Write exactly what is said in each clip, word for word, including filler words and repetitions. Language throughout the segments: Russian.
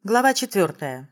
Глава четвертая.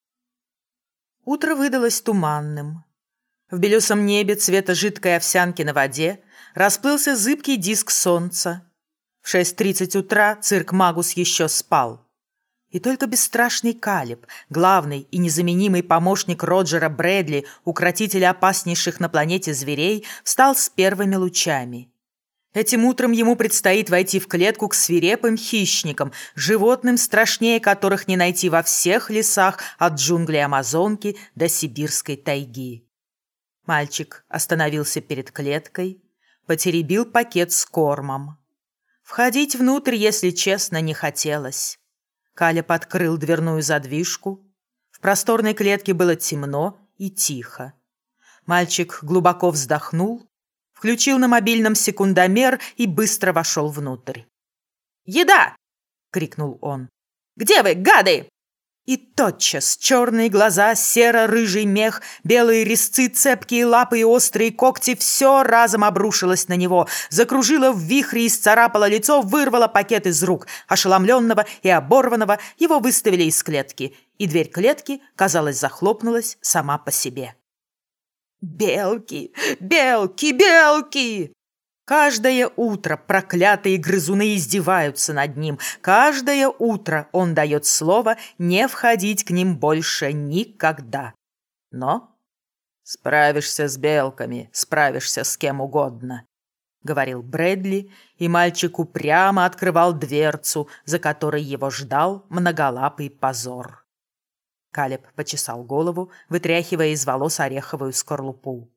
Утро выдалось туманным. В белесом небе цвета жидкой овсянки на воде расплылся зыбкий диск солнца. В шесть тридцать утра цирк Магус еще спал. И только бесстрашный Калеб, главный и незаменимый помощник Роджера Брэдли, укротителя опаснейших на планете зверей, встал с первыми лучами. Этим утром ему предстоит войти в клетку к свирепым хищникам, животным, страшнее которых не найти во всех лесах от джунглей Амазонки до сибирской тайги. Мальчик остановился перед клеткой, потеребил пакет с кормом. Входить внутрь, если честно, не хотелось. Калеб открыл дверную задвижку. В просторной клетке было темно и тихо. Мальчик глубоко вздохнул, включил на мобильном секундомер и быстро вошел внутрь. «Еда!» — крикнул он. «Где вы, гады?» И тотчас черные глаза, серо-рыжий мех, белые резцы, цепкие лапы и острые когти — все разом обрушилось на него, закружило в вихре, исцарапало лицо, вырвало пакет из рук. Ошеломленного и оборванного его выставили из клетки, и дверь клетки, казалось, захлопнулась сама по себе. «Белки! Белки! Белки!» Каждое утро проклятые грызуны издеваются над ним. Каждое утро он дает слово не входить к ним больше никогда. Но справишься с белками, справишься с кем угодно, — говорил Брэдли, и мальчик упрямо открывал дверцу, за которой его ждал многолапый позор. Калеб почесал голову, вытряхивая из волос ореховую скорлупу.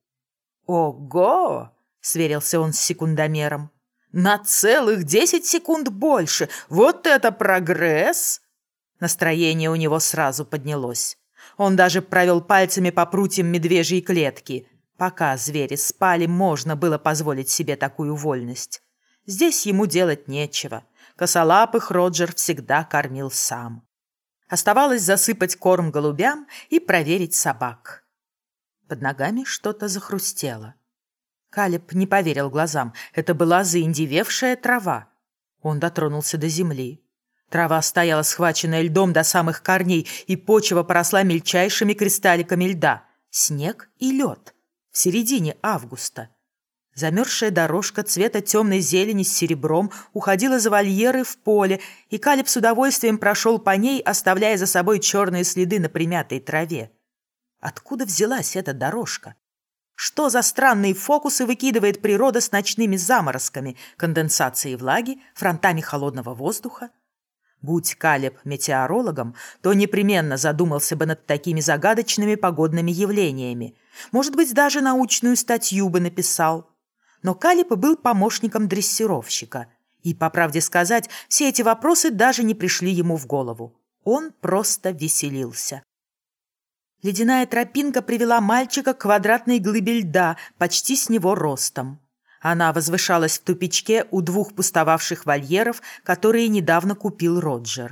«Ого!» — сверился он с секундомером. «На целых десять секунд больше! Вот это прогресс!» Настроение у него сразу поднялось. Он даже провел пальцами по прутьям медвежьей клетки. Пока звери спали, можно было позволить себе такую вольность. Здесь ему делать нечего. Косолапых Роджер всегда кормил сам. Оставалось засыпать корм голубям и проверить собак. Под ногами что-то захрустело. Калеб не поверил глазам. Это была заиндевевшая трава. Он дотронулся до земли. Трава стояла схваченная льдом до самых корней, и почва поросла мельчайшими кристалликами льда. Снег и лед. В середине августа. Замерзшая дорожка цвета темной зелени с серебром уходила за вольеры в поле, и Калеб с удовольствием прошел по ней, оставляя за собой черные следы на примятой траве. Откуда взялась эта дорожка? Что за странные фокусы выкидывает природа с ночными заморозками, конденсацией влаги, фронтами холодного воздуха? Будь Калеб метеорологом, то непременно задумался бы над такими загадочными погодными явлениями. Может быть, даже научную статью бы написал. Но Калеб был помощником дрессировщика. И, по правде сказать, все эти вопросы даже не пришли ему в голову. Он просто веселился. Ледяная тропинка привела мальчика к квадратной глыбе льда, почти с него ростом. Она возвышалась в тупичке у двух пустовавших вольеров, которые недавно купил Роджер.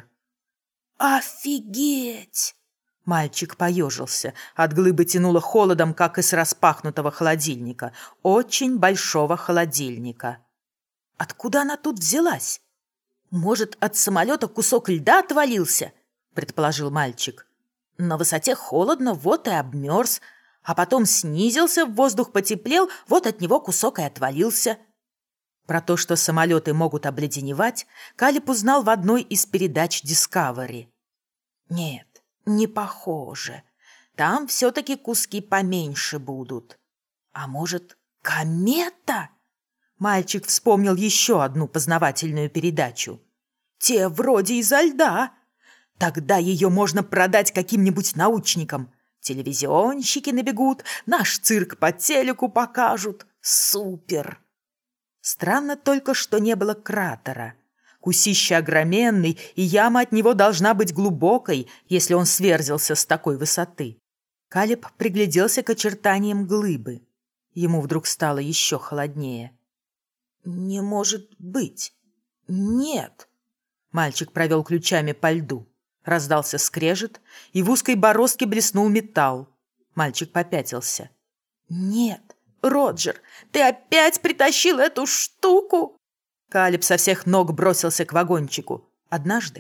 «Офигеть!» Мальчик поежился. От глыбы тянуло холодом, как из распахнутого холодильника. Очень большого холодильника. Откуда она тут взялась? «Может, от самолета кусок льда отвалился?» — предположил мальчик. «На высоте холодно, вот и обмерз, а потом снизился, в воздух потеплел, вот от него кусок и отвалился». Про то, что самолеты могут обледеневать, Калеб узнал в одной из передач Discovery. «Нет, не похоже. Там все-таки куски поменьше будут. А может, комета?» Мальчик вспомнил еще одну познавательную передачу. «Те вроде изо льда. Тогда ее можно продать каким-нибудь научникам. Телевизионщики набегут, наш цирк по телеку покажут. Супер!» Странно только, что не было кратера. Кусище огроменный, и яма от него должна быть глубокой, если он сверзился с такой высоты. Калеб пригляделся к очертаниям глыбы. Ему вдруг стало еще холоднее. «Не может быть! Нет!» Мальчик провел ключами по льду. Раздался скрежет, и в узкой бороздке блеснул металл. Мальчик попятился. «Нет, Роджер, ты опять притащил эту штуку?» Калеб со всех ног бросился к вагончику. Однажды,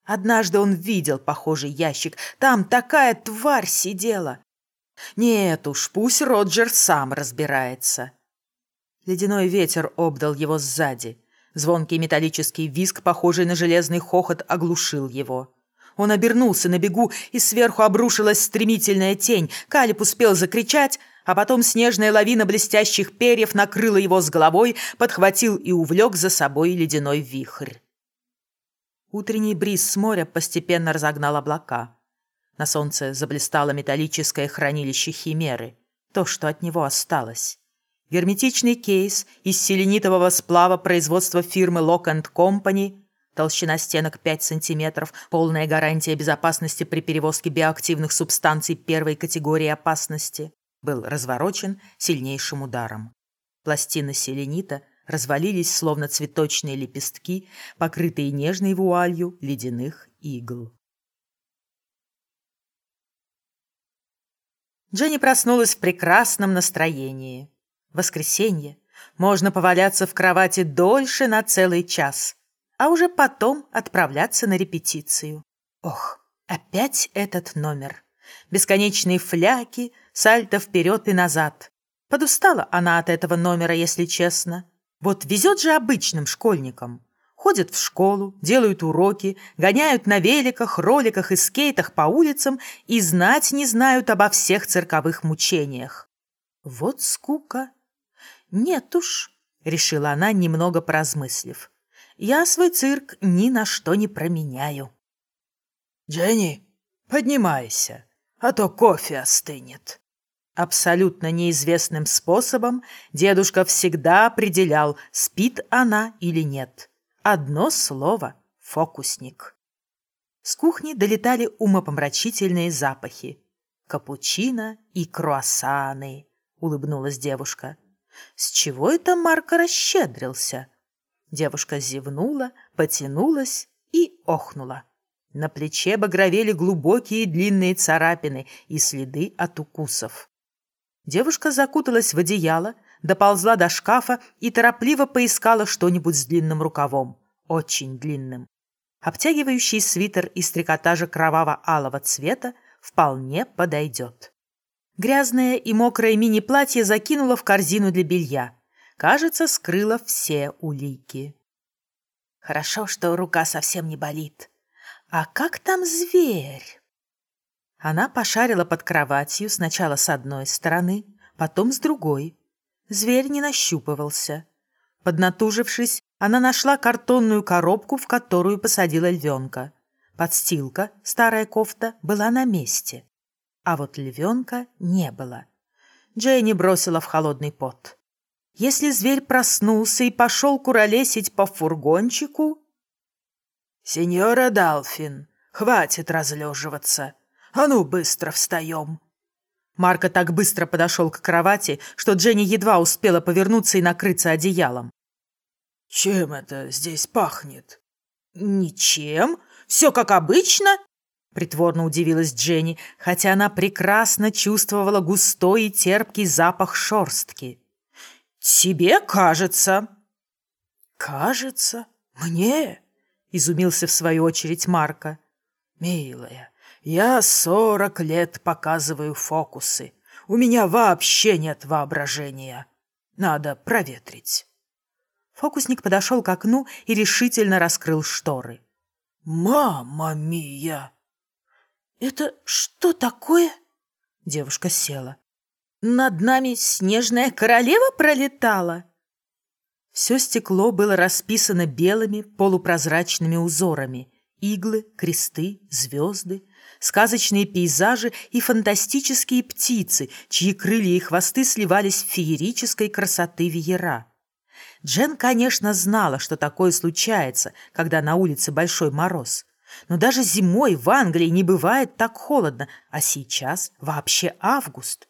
Однажды он видел похожий ящик. Там такая тварь сидела. Нет уж, пусть Роджер сам разбирается. Ледяной ветер обдал его сзади. Звонкий металлический визг, похожий на железный хохот, оглушил его. Он обернулся на бегу, и сверху обрушилась стремительная тень. Калиб успел закричать, а потом снежная лавина блестящих перьев накрыла его с головой, подхватил и увлек за собой ледяной вихрь. Утренний бриз с моря постепенно разогнал облака. На солнце заблистало металлическое хранилище Химеры, то, что от него осталось. Герметичный кейс из селенитового сплава производства фирмы Lock энд Company, толщина стенок пять сантиметров, полная гарантия безопасности при перевозке биоактивных субстанций первой категории опасности, был разворочен сильнейшим ударом. Пластины селенита развалились, словно цветочные лепестки, покрытые нежной вуалью ледяных игл. Дженни проснулась в прекрасном настроении. Воскресенье. Можно поваляться в кровати дольше на целый час, а уже потом отправляться на репетицию. Ох, опять этот номер. Бесконечные фляки, сальто вперед и назад. Подустала она от этого номера, если честно. Вот везет же обычным школьникам. Ходят в школу, делают уроки, гоняют на великах, роликах и скейтах по улицам и знать не знают обо всех цирковых мучениях. Вот скука. Нет уж, решила она, немного поразмыслив. Я свой цирк ни на что не променяю. «Дженни, поднимайся, а то кофе остынет». Абсолютно неизвестным способом дедушка всегда определял, спит она или нет. Одно слово — фокусник. С кухни долетали умопомрачительные запахи. «Капучино и круассаны», — улыбнулась девушка. «С чего это Марко расщедрился?» Девушка зевнула, потянулась и охнула. На плече багровели глубокие длинные царапины и следы от укусов. Девушка закуталась в одеяло, доползла до шкафа и торопливо поискала что-нибудь с длинным рукавом, очень длинным. Обтягивающий свитер из трикотажа кроваво-алого цвета вполне подойдет. Грязное и мокрое мини-платье закинула в корзину для белья. Кажется, скрыла все улики. Хорошо, что рука совсем не болит. А как там зверь? Она пошарила под кроватью сначала с одной стороны, потом с другой. Зверь не нащупывался. Поднатужившись, она нашла картонную коробку, в которую посадила львенка. Подстилка, старая кофта, была на месте. А вот львенка не было. Дженни бросила в холодный пот. Если зверь проснулся и пошел куролесить по фургончику... «Сеньора Далфин, хватит разлеживаться. А ну, быстро встаем!» Марко так быстро подошел к кровати, что Дженни едва успела повернуться и накрыться одеялом. «Чем это здесь пахнет?» «Ничем. Все как обычно», — притворно удивилась Дженни, хотя она прекрасно чувствовала густой и терпкий запах шерстки. «Тебе кажется». «Кажется? Мне?» — изумился в свою очередь Марко. «Милая, я сорок лет показываю фокусы. У меня вообще нет воображения. Надо проветрить». Фокусник подошел к окну и решительно раскрыл шторы. «Мамма мия!» «Это что такое?» Девушка села. «Над нами снежная королева пролетала?» Все стекло было расписано белыми полупрозрачными узорами. Иглы, кресты, звезды, сказочные пейзажи и фантастические птицы, чьи крылья и хвосты сливались в феерической красоты веера. Джен, конечно, знала, что такое случается, когда на улице большой мороз. Но даже зимой в Англии не бывает так холодно, а сейчас вообще август.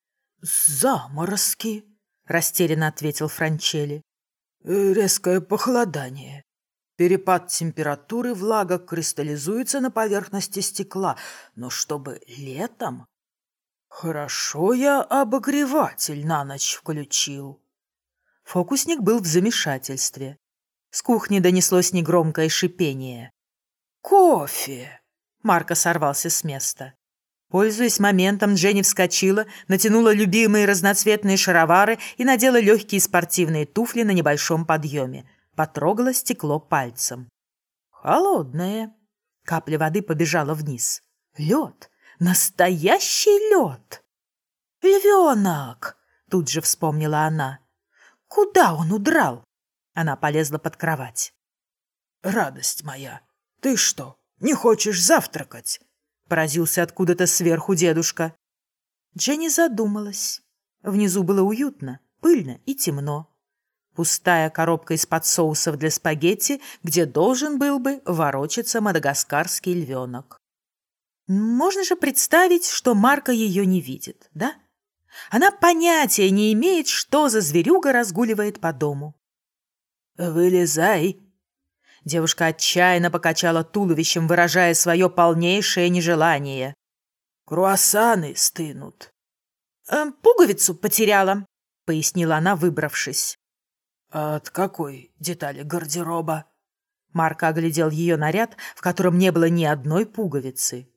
«Заморозки», — растерянно ответил Франчелли. «Резкое похолодание. Перепад температуры, влага кристаллизуется на поверхности стекла, но чтобы летом? Хорошо я обогреватель на ночь включил». Фокусник был в замешательстве. С кухни донеслось негромкое шипение. кофе!» Марко сорвался с места. Пользуясь моментом, Дженни вскочила, натянула любимые разноцветные шаровары и надела легкие спортивные туфли на небольшом подъеме. Потрогала стекло пальцем. Холодное. Капля воды побежала вниз. Лед. Настоящий лед. «Львенок!» — тут же вспомнила она. «Куда он удрал?» Она полезла под кровать. «Радость моя, ты что, не хочешь завтракать?» — поразился откуда-то сверху дедушка. Дженни задумалась. Внизу было уютно, пыльно и темно. Пустая коробка из-под соусов для спагетти, где должен был бы ворочаться мадагаскарский львенок. Можно же представить, что Марко ее не видит, да? Она понятия не имеет, что за зверюга разгуливает по дому. «Вылезай!» Девушка отчаянно покачала туловищем, выражая свое полнейшее нежелание. «Круассаны стынут». «Э, «Пуговицу потеряла», — пояснила она, выбравшись. «А от какой детали гардероба?» Марко оглядел ее наряд, в котором не было ни одной пуговицы.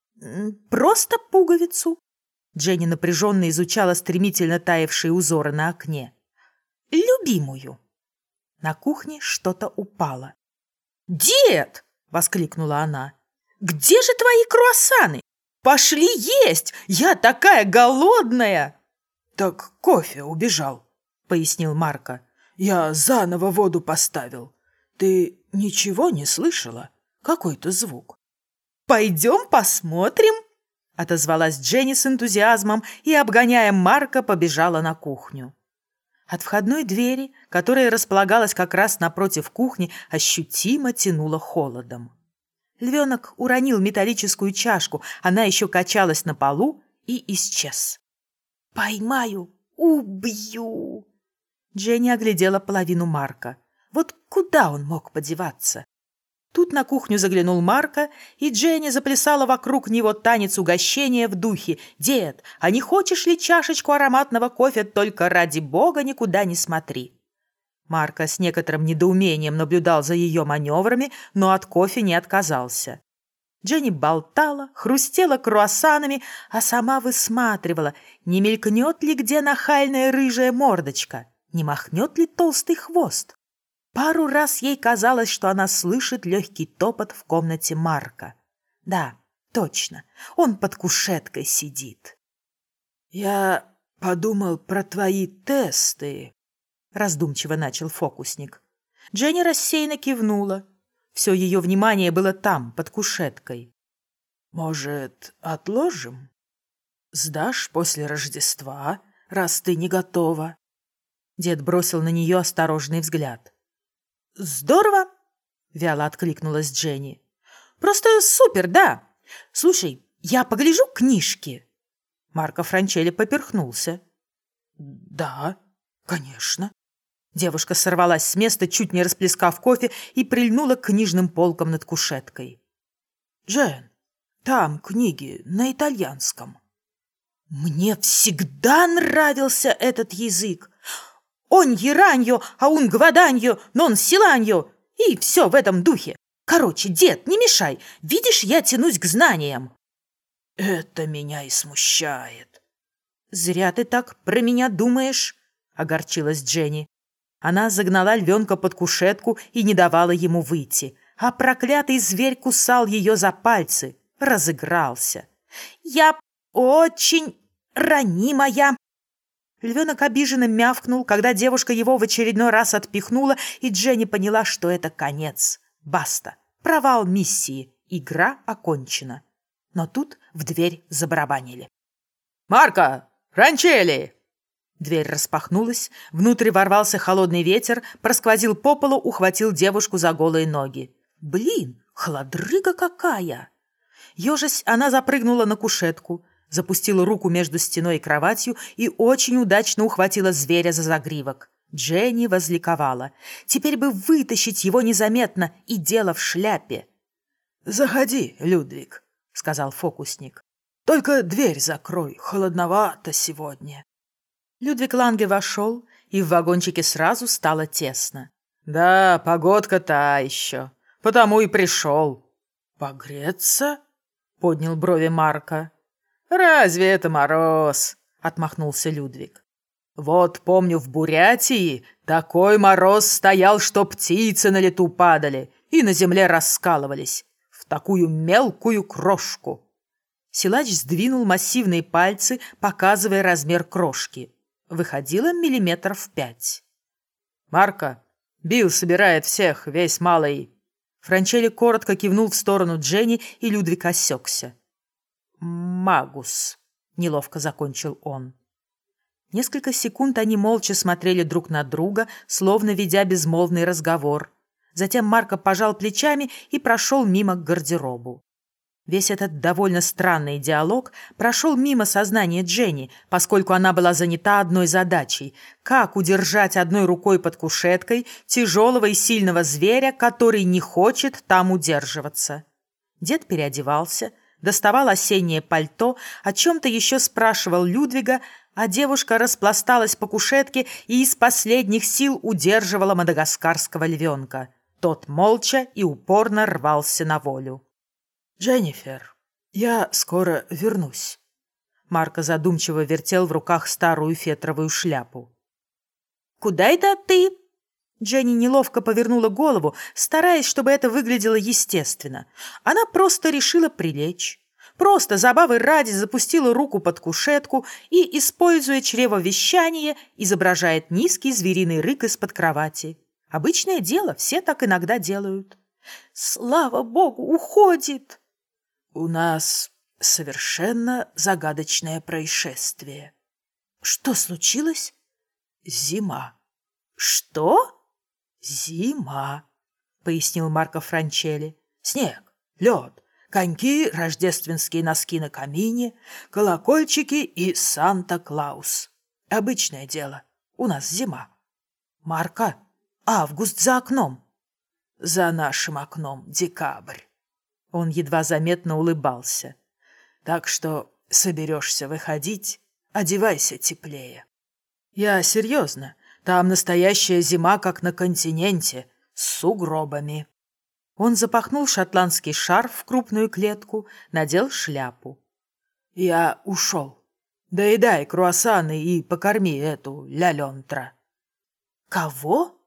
«Просто пуговицу». Дженни напряженно изучала стремительно таявшие узоры на окне. «Любимую». На кухне что-то упало. «Дед!» — воскликнула она. «Где же твои круассаны? Пошли есть! Я такая голодная!» «Так кофе убежал», — пояснил Марко. «Я заново воду поставил. Ты ничего не слышала? Какой-то звук». «Пойдем посмотрим», — отозвалась Дженни с энтузиазмом и, обгоняя Марко, побежала на кухню. От входной двери, которая располагалась как раз напротив кухни, ощутимо тянуло холодом. Львенок уронил металлическую чашку, она еще качалась на полу и исчез. «Поймаю, убью!» Дженни оглядела половину Марка. Вот куда он мог подеваться? Тут на кухню заглянул Марко, и Дженни заплясала вокруг него танец угощения в духе: «Дед, а не хочешь ли чашечку ароматного кофе? Только ради бога никуда не смотри». Марко с некоторым недоумением наблюдал за ее маневрами, но от кофе не отказался. Дженни болтала, хрустела круассанами, а сама высматривала, не мелькнет ли где нахальная рыжая мордочка, не махнет ли толстый хвост. Пару раз ей казалось, что она слышит легкий топот в комнате Марка. Да, точно, он под кушеткой сидит. «Я подумал про твои тесты», — раздумчиво начал фокусник. Дженни рассеянно кивнула. Все ее внимание было там, под кушеткой. «Может, отложим? Сдашь после Рождества, раз ты не готова?» Дед бросил на нее осторожный взгляд. «Здорово!» — вяло откликнулась Дженни. «Просто супер, да! Слушай, я погляжу книжки!» Марко Франчелли поперхнулся. «Да, конечно». Девушка сорвалась с места, чуть не расплескав кофе, и прильнула к книжным полкам над кушеткой. «Джен, там книги на итальянском». Мне всегда нравился этот язык. «Оньи раньо, аун гваданьо, нон силаньо» и все в этом духе. Короче, дед, не мешай, видишь, я тянусь к знаниям. «Это меня и смущает». «Зря ты так про меня думаешь», — огорчилась Дженни. Она загнала львенка под кушетку и не давала ему выйти, а проклятый зверь кусал ее за пальцы, разыгрался. «Я очень ранимая». Львенок обиженно мявкнул, когда девушка его в очередной раз отпихнула, и Дженни поняла, что это конец. Баста. Провал миссии. Игра окончена. Но тут в дверь забарабанили. «Марко! Франчелли!» Дверь распахнулась, внутрь ворвался холодный ветер, просквозил по полу, ухватил девушку за голые ноги. Блин, холодрыга какая! Ёжась, она запрыгнула на кушетку, запустила руку между стеной и кроватью и очень удачно ухватила зверя за загривок. Дженни возликовала. Теперь бы вытащить его незаметно, и дело в шляпе. «Заходи, Людвиг», — сказал фокусник. «Только дверь закрой, холодновато сегодня». Людвиг Ланге вошел, и в вагончике сразу стало тесно. «Да, погодка та еще, потому и пришел». «Погреться?» — поднял брови Марко. «Разве это мороз?» — отмахнулся Людвиг. «Вот помню, в Бурятии такой мороз стоял, что птицы на лету падали и на земле раскалывались в такую мелкую крошку». Силач сдвинул массивные пальцы, показывая размер крошки. Выходило миллиметров пять. «Марко, Билл собирает всех, весь малый». Франчелли коротко кивнул в сторону Дженни, и Людвиг осекся. «Магус», — неловко закончил он. Несколько секунд они молча смотрели друг на друга, словно ведя безмолвный разговор. Затем Марко пожал плечами и прошел мимо к гардеробу. Весь этот довольно странный диалог прошел мимо сознания Дженни, поскольку она была занята одной задачей – как удержать одной рукой под кушеткой тяжелого и сильного зверя, который не хочет там удерживаться. Дед переодевался, доставал осеннее пальто, о чем-то еще спрашивал Людвига, а девушка распласталась по кушетке и из последних сил удерживала мадагаскарского львенка. Тот молча и упорно рвался на волю. «Дженнифер, я скоро вернусь». Марко задумчиво вертел в руках старую фетровую шляпу. «Куда это ты?» Дженни неловко повернула голову, стараясь, чтобы это выглядело естественно. Она просто решила прилечь. Просто забавы ради запустила руку под кушетку и, используя чревовещание, изображает низкий звериный рык из-под кровати. Обычное дело, все так иногда делают. «Слава богу, уходит!» «У нас совершенно загадочное происшествие». «Что случилось?» «Зима». «Что?» «Зима», — пояснил Марко Франчелли. «Снег, лед, коньки, рождественские носки на камине, колокольчики и Санта-Клаус. Обычное дело. У нас зима». «Марко, август за окном». «За нашим окном декабрь». Он едва заметно улыбался. «Так что соберешься выходить, одевайся теплее». «Я серьезно. Там настоящая зима, как на континенте, с сугробами». Он запахнул шотландский шарф в крупную клетку, надел шляпу. «Я ушел. Доедай круассаны и покорми эту ля-лентра». «Кого?»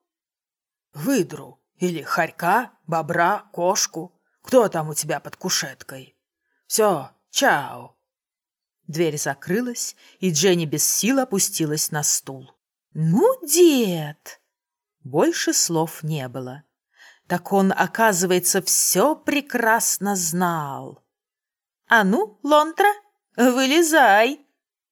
«Выдру. Или хорька, бобра, кошку. Кто там у тебя под кушеткой? Все, чао». Дверь закрылась, и Дженни без сил опустилась на стул. «Ну, дед!» Больше слов не было. Так он, оказывается, все прекрасно знал. «А ну, Лонтра, вылезай!»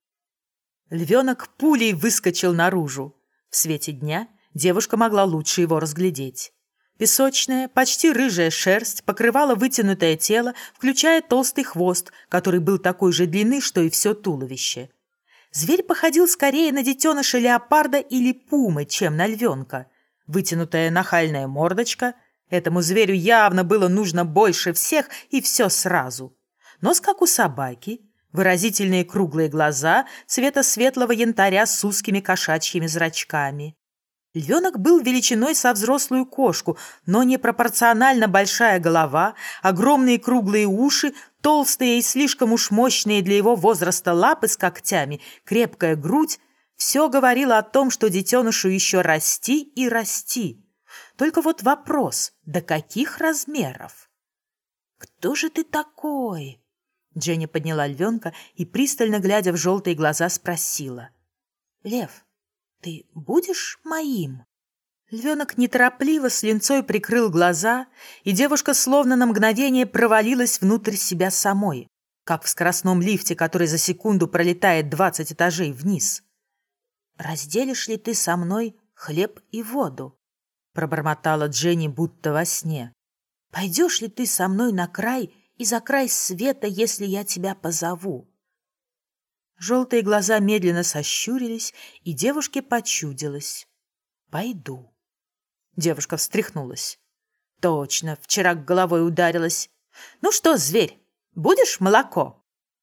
Львенок пулей выскочил наружу. В свете дня девушка могла лучше его разглядеть. Песочная, почти рыжая шерсть покрывала вытянутое тело, включая толстый хвост, который был такой же длины, что и все туловище. Зверь походил скорее на детеныша леопарда или пумы, чем на львенка. Вытянутая нахальная мордочка. Этому зверю явно было нужно больше всех и все сразу. Нос, как у собаки, выразительные круглые глаза цвета светлого янтаря с узкими кошачьими зрачками. Львенок был величиной со взрослую кошку, но непропорционально большая голова, огромные круглые уши, толстые и слишком уж мощные для его возраста лапы с когтями, крепкая грудь – все говорило о том, что детенышу еще расти и расти. Только вот вопрос – до каких размеров? «Кто же ты такой?» Дженни подняла львенка и, пристально глядя в желтые глаза, спросила. «Лев, ты будешь моим?» Львенок неторопливо с линцой прикрыл глаза, и девушка словно на мгновение провалилась внутрь себя самой, как в скоростном лифте, который за секунду пролетает двадцать этажей вниз. «Разделишь ли ты со мной хлеб и воду?» пробормотала Дженни будто во сне. «Пойдешь ли ты со мной на край и за край света, если я тебя позову?» Желтые глаза медленно сощурились, и девушке почудилось. «Пойду». Девушка встряхнулась. «Точно, вчера головой ударилась. Ну что, зверь, будешь молоко?»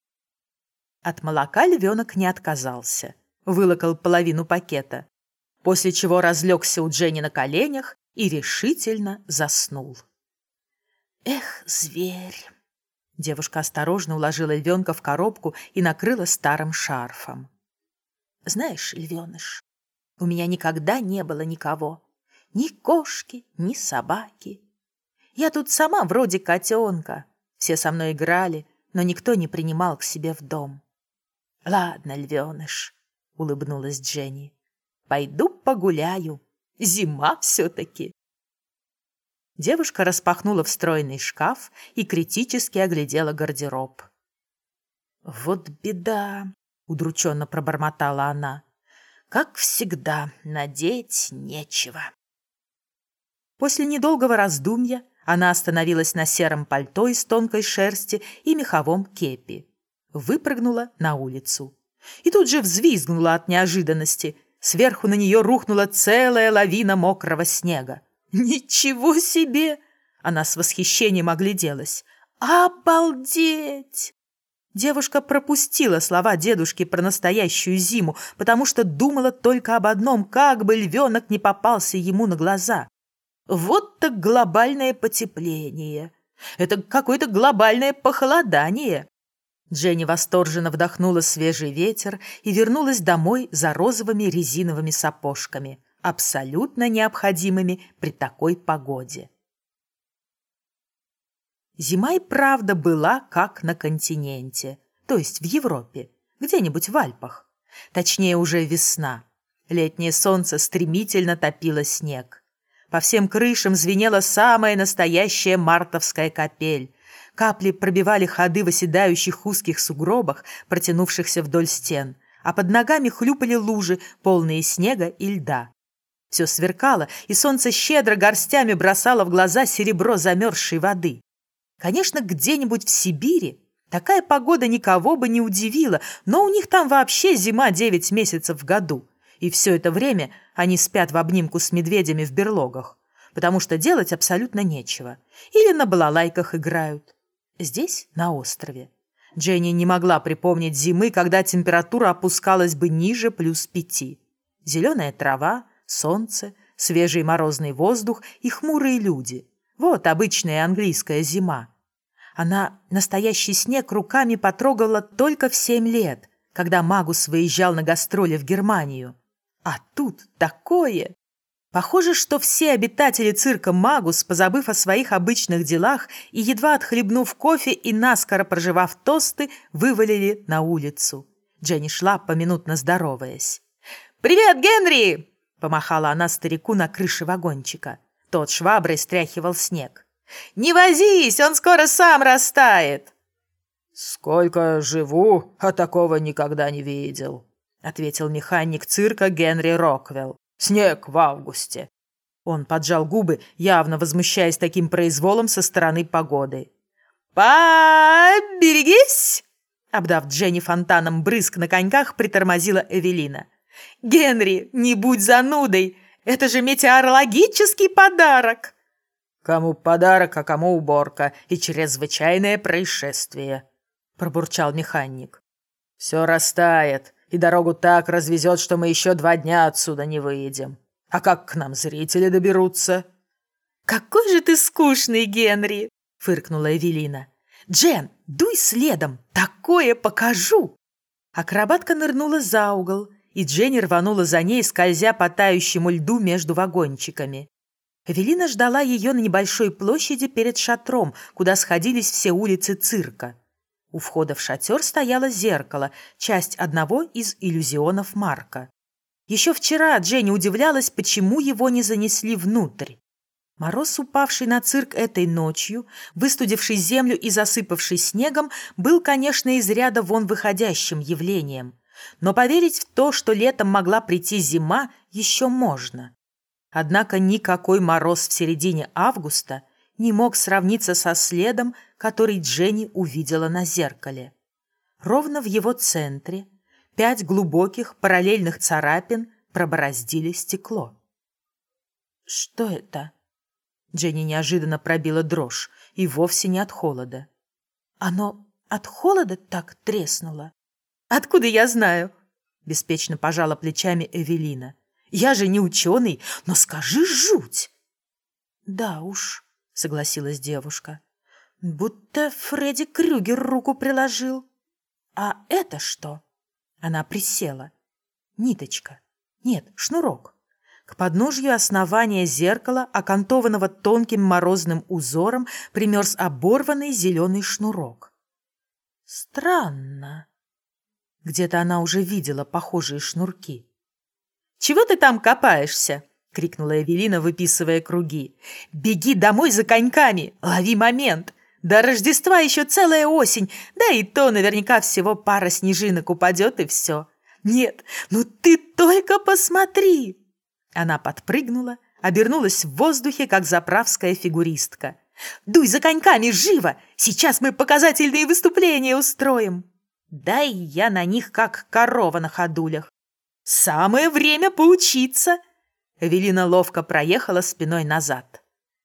От молока львенок не отказался. Вылокал половину пакета, после чего разлегся у Дженни на коленях и решительно заснул. Эх, зверь. Девушка осторожно уложила львенка в коробку и накрыла старым шарфом. Знаешь, львеныш, у меня никогда не было никого. Ни кошки, ни собаки. Я тут сама вроде котенка. Все со мной играли, но никто не принимал к себе в дом. Ладно, львеныш, улыбнулась Дженни. Пойду погуляю. Зима все-таки. Девушка распахнула встроенный шкаф и критически оглядела гардероб. «Вот беда!» — удрученно пробормотала она. «Как всегда, надеть нечего». После недолгого раздумья она остановилась на сером пальто из тонкой шерсти и меховом кепи. Выпрыгнула на улицу. И тут же взвизгнула от неожиданности. Сверху на нее рухнула целая лавина мокрого снега. «Ничего себе!» Она с восхищением огляделась. «Обалдеть!» Девушка пропустила слова дедушки про настоящую зиму, потому что думала только об одном, как бы львенок не попался ему на глаза. Вот так глобальное потепление. Это какое-то глобальное похолодание. Дженни восторженно вдохнула свежий ветер и вернулась домой за розовыми резиновыми сапожками, абсолютно необходимыми при такой погоде. Зима и правда была как на континенте, то есть в Европе, где-нибудь в Альпах. Точнее, уже весна. Летнее солнце стремительно топило снег. По всем крышам звенела самая настоящая мартовская капель. Капли пробивали ходы в оседающих узких сугробах, протянувшихся вдоль стен, а под ногами хлюпали лужи, полные снега и льда. Все сверкало, и солнце щедро горстями бросало в глаза серебро замерзшей воды. Конечно, где-нибудь в Сибири такая погода никого бы не удивила, но у них там вообще зима девять месяцев в году. И все это время они спят в обнимку с медведями в берлогах, потому что делать абсолютно нечего. Или на балалайках играют. Здесь, на острове, Дженни не могла припомнить зимы, когда температура опускалась бы ниже плюс пяти. Зеленая трава, солнце, свежий морозный воздух и хмурые люди. Вот обычная английская зима. Она настоящий снег руками потрогала только в семь лет, когда Магус выезжал на гастроли в Германию. А тут такое! Похоже, что все обитатели цирка Магус, позабыв о своих обычных делах и едва отхлебнув кофе и наскоро прожевав тосты, вывалили на улицу. Дженни шла, поминутно здороваясь. «Привет, Генри!» — помахала она старику на крыше вагончика. Тот шваброй стряхивал снег. «Не возись, он скоро сам растает!» «Сколько живу, а такого никогда не видел», — ответил механик цирка Генри Роквелл. «Снег в августе». Он поджал губы, явно возмущаясь таким произволом со стороны погоды. «Поберегись!» Обдав Дженни фонтаном брызг на коньках, притормозила Эвелина. «Генри, не будь занудой! Это же метеорологический подарок!» «Кому подарок, а кому уборка и чрезвычайное происшествие», — пробурчал механик. «Все растает, и дорогу так развезет, что мы еще два дня отсюда не выедем. А как к нам зрители доберутся?» «Какой же ты скучный, Генри!» — фыркнула Эвелина. «Джен, дуй следом, такое покажу!» Акробатка нырнула за угол, и Дженни рванула за ней, скользя по тающему льду между вагончиками. Эвелина ждала ее на небольшой площади перед шатром, куда сходились все улицы цирка. У входа в шатер стояло зеркало, часть одного из иллюзионов Марка. Еще вчера Дженни удивлялась, почему его не занесли внутрь. Мороз, упавший на цирк этой ночью, выстудивший землю и засыпавший снегом, был, конечно, из ряда вон выходящим явлением. Но поверить в то, что летом могла прийти зима, еще можно. Однако никакой мороз в середине августа не мог сравниться со следом, который Дженни увидела на зеркале. Ровно в его центре пять глубоких параллельных царапин пробороздили стекло. «Что это?» Дженни неожиданно пробила дрожь, и вовсе не от холода. «Оно от холода так треснуло?» «Откуда я знаю?» — беспечно пожала плечами Эвелина. «Я же не ученый, но скажи, жуть!» «Да уж», — согласилась девушка. Будто Фредди Крюгер руку приложил. А это что? Она присела. Ниточка. Нет, шнурок. К подножью основания зеркала, окантованного тонким морозным узором, примерз оборванный зеленый шнурок. Странно. Где-то она уже видела похожие шнурки. «Чего ты там копаешься?» — крикнула Эвелина, выписывая круги. «Беги домой за коньками! Лови момент! До Рождества еще целая осень, да и то наверняка всего пара снежинок упадет и все. Нет, ну ты только посмотри!» Она подпрыгнула, обернулась в воздухе, как заправская фигуристка. «Дуй за коньками, живо! Сейчас мы показательные выступления устроим!» Да и я на них, как корова на ходулях. «Самое время поучиться!» Эвелина ловко проехала спиной назад.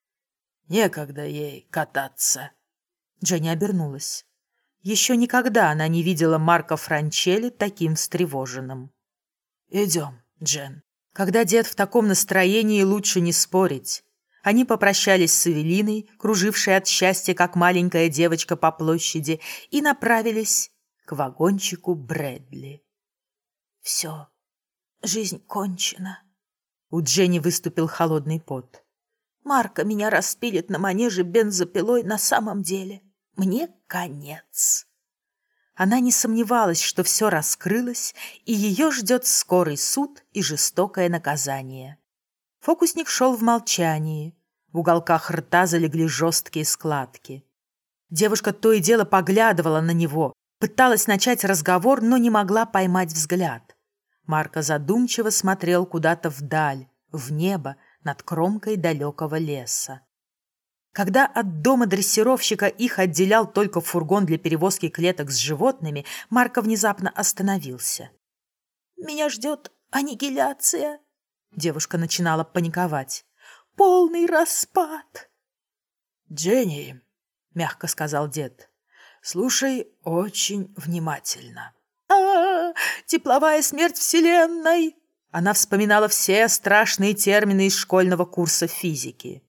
«Некогда ей кататься». Дженни обернулась. Еще никогда она не видела Марка Франчелли таким встревоженным. «Идем, Джен». Когда дед в таком настроении, лучше не спорить. Они попрощались с Эвелиной, кружившей от счастья, как маленькая девочка по площади, и направились к вагончику Брэдли. «Все, жизнь кончена». У Дженни выступил холодный пот. «Марка меня распилит на манеже бензопилой на самом деле. Мне конец». Она не сомневалась, что все раскрылось, и ее ждет скорый суд и жестокое наказание. Фокусник шел в молчании. В уголках рта залегли жесткие складки. Девушка то и дело поглядывала на него, пыталась начать разговор, но не могла поймать взгляд. Марко задумчиво смотрел куда-то вдаль, в небо, над кромкой далекого леса. Когда от дома дрессировщика их отделял только фургон для перевозки клеток с животными, Марко внезапно остановился. «Меня ждет аннигиляция», — девушка начинала паниковать. «Полный распад». «Дженни», — мягко сказал дед, — «слушай очень внимательно». «А-а-а! Тепловая смерть Вселенной!» Она вспоминала все страшные термины из школьного курса физики.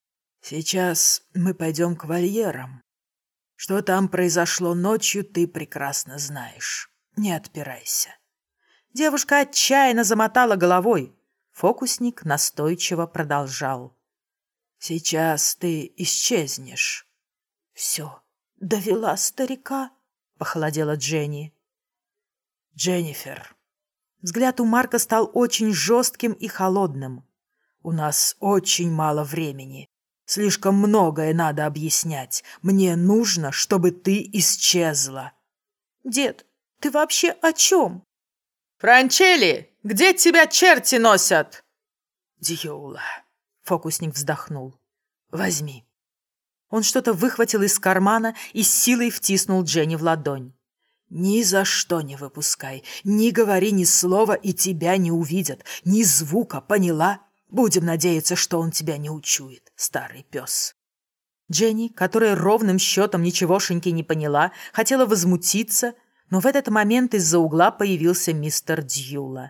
«Сейчас мы пойдем к вольерам. Что там произошло ночью, ты прекрасно знаешь. Не отпирайся». Девушка отчаянно замотала головой. Фокусник настойчиво продолжал. «Сейчас ты исчезнешь». «Все, довела старика», — похолодела Дженни. «Дженнифер». Взгляд у Марка стал очень жестким и холодным. «У нас очень мало времени. Слишком многое надо объяснять. Мне нужно, чтобы ты исчезла». «Дед, ты вообще о чем?» «Франчелли, где тебя черти носят?» «Дьюла», — фокусник вздохнул. «Возьми». Он что-то выхватил из кармана и с силой втиснул Дженни в ладонь. «Ни за что не выпускай, не говори ни слова, и тебя не увидят, ни звука, поняла? Будем надеяться, что он тебя не учует, старый пес». Дженни, которая ровным счетом ничегошеньки не поняла, хотела возмутиться, но в этот момент из-за угла появился мистер Дьюла.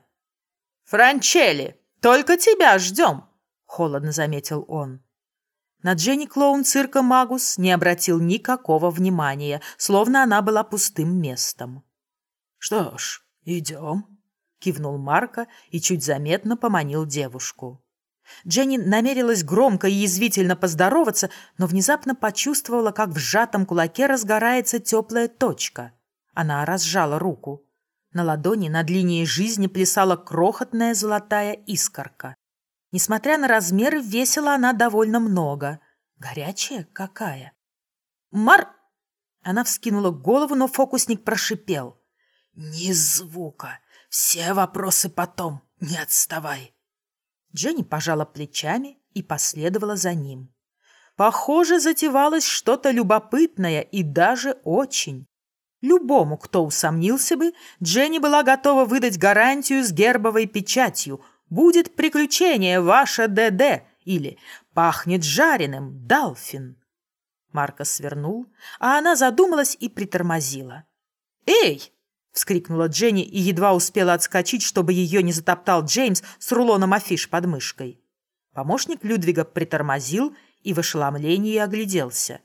«Франчелли, только тебя ждем», — холодно заметил он. На Дженни клоун цирка Магус не обратил никакого внимания, словно она была пустым местом. «Что ж, идем», — кивнул Марко и чуть заметно поманил девушку. Дженни намерилась громко и язвительно поздороваться, но внезапно почувствовала, как в сжатом кулаке разгорается теплая точка. Она разжала руку. На ладони над линией жизни плясала крохотная золотая искорка. Несмотря на размеры, весила она довольно много. Горячая какая. «Мар!» Она вскинула голову, но фокусник прошипел. «Ни звука. Все вопросы потом. Не отставай». Дженни пожала плечами и последовала за ним. Похоже, затевалось что-то любопытное и даже очень. Любому, кто усомнился бы, Дженни была готова выдать гарантию с гербовой печатью. «Будет приключение, ваше ДД» или «Пахнет жареным, Далфин». Марко свернул, а она задумалась и притормозила. «Эй!» — вскрикнула Дженни и едва успела отскочить, чтобы ее не затоптал Джеймс с рулоном афиш под мышкой. Помощник Людвига притормозил и в ошеломлении огляделся.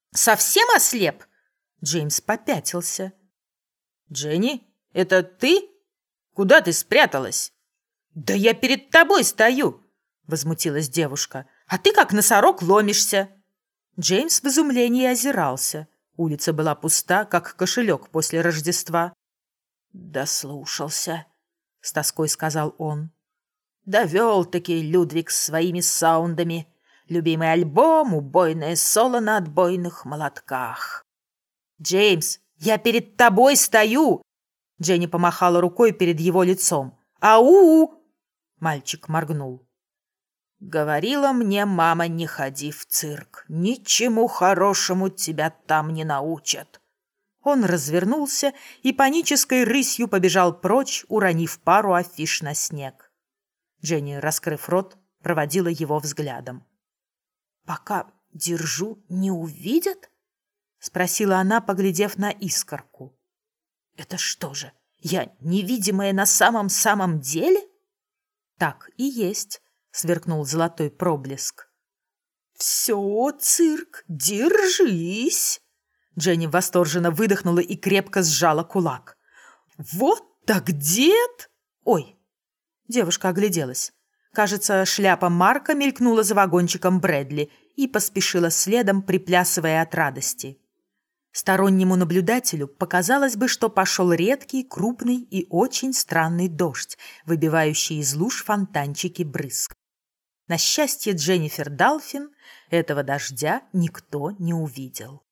Совсем ослеп?» Джеймс попятился. «Дженни, это ты? Куда ты спряталась?» «Да я перед тобой стою!» — возмутилась девушка. «А ты как носорог ломишься!» Джеймс в изумлении озирался. Улица была пуста, как кошелек после Рождества. «Дослушался», — с тоской сказал он. «Довел-таки Людвиг с своими саундами. Любимый альбом, убойное соло на отбойных молотках». «Джеймс, я перед тобой стою!» Дженни помахала рукой перед его лицом. «Ау!» Мальчик моргнул. «Говорила мне мама, не ходи в цирк. Ничему хорошему тебя там не научат». Он развернулся и панической рысью побежал прочь, уронив пару афиш на снег. Дженни, раскрыв рот, проводила его взглядом. «Пока держу, не увидят?» — спросила она, поглядев на искорку. «Это что же, я невидимая на самом-самом деле?» «Так и есть», — сверкнул золотой проблеск. «Все, цирк, держись!» Дженни восторженно выдохнула и крепко сжала кулак. «Вот так дед!» «Ой!» Девушка огляделась. Кажется, шляпа Марка мелькнула за вагончиком Брэдли и поспешила следом, приплясывая от радости. Стороннему наблюдателю показалось бы, что пошел редкий, крупный и очень странный дождь, выбивающий из луж фонтанчики брызг. На счастье Дженнифер Далфин этого дождя никто не увидел.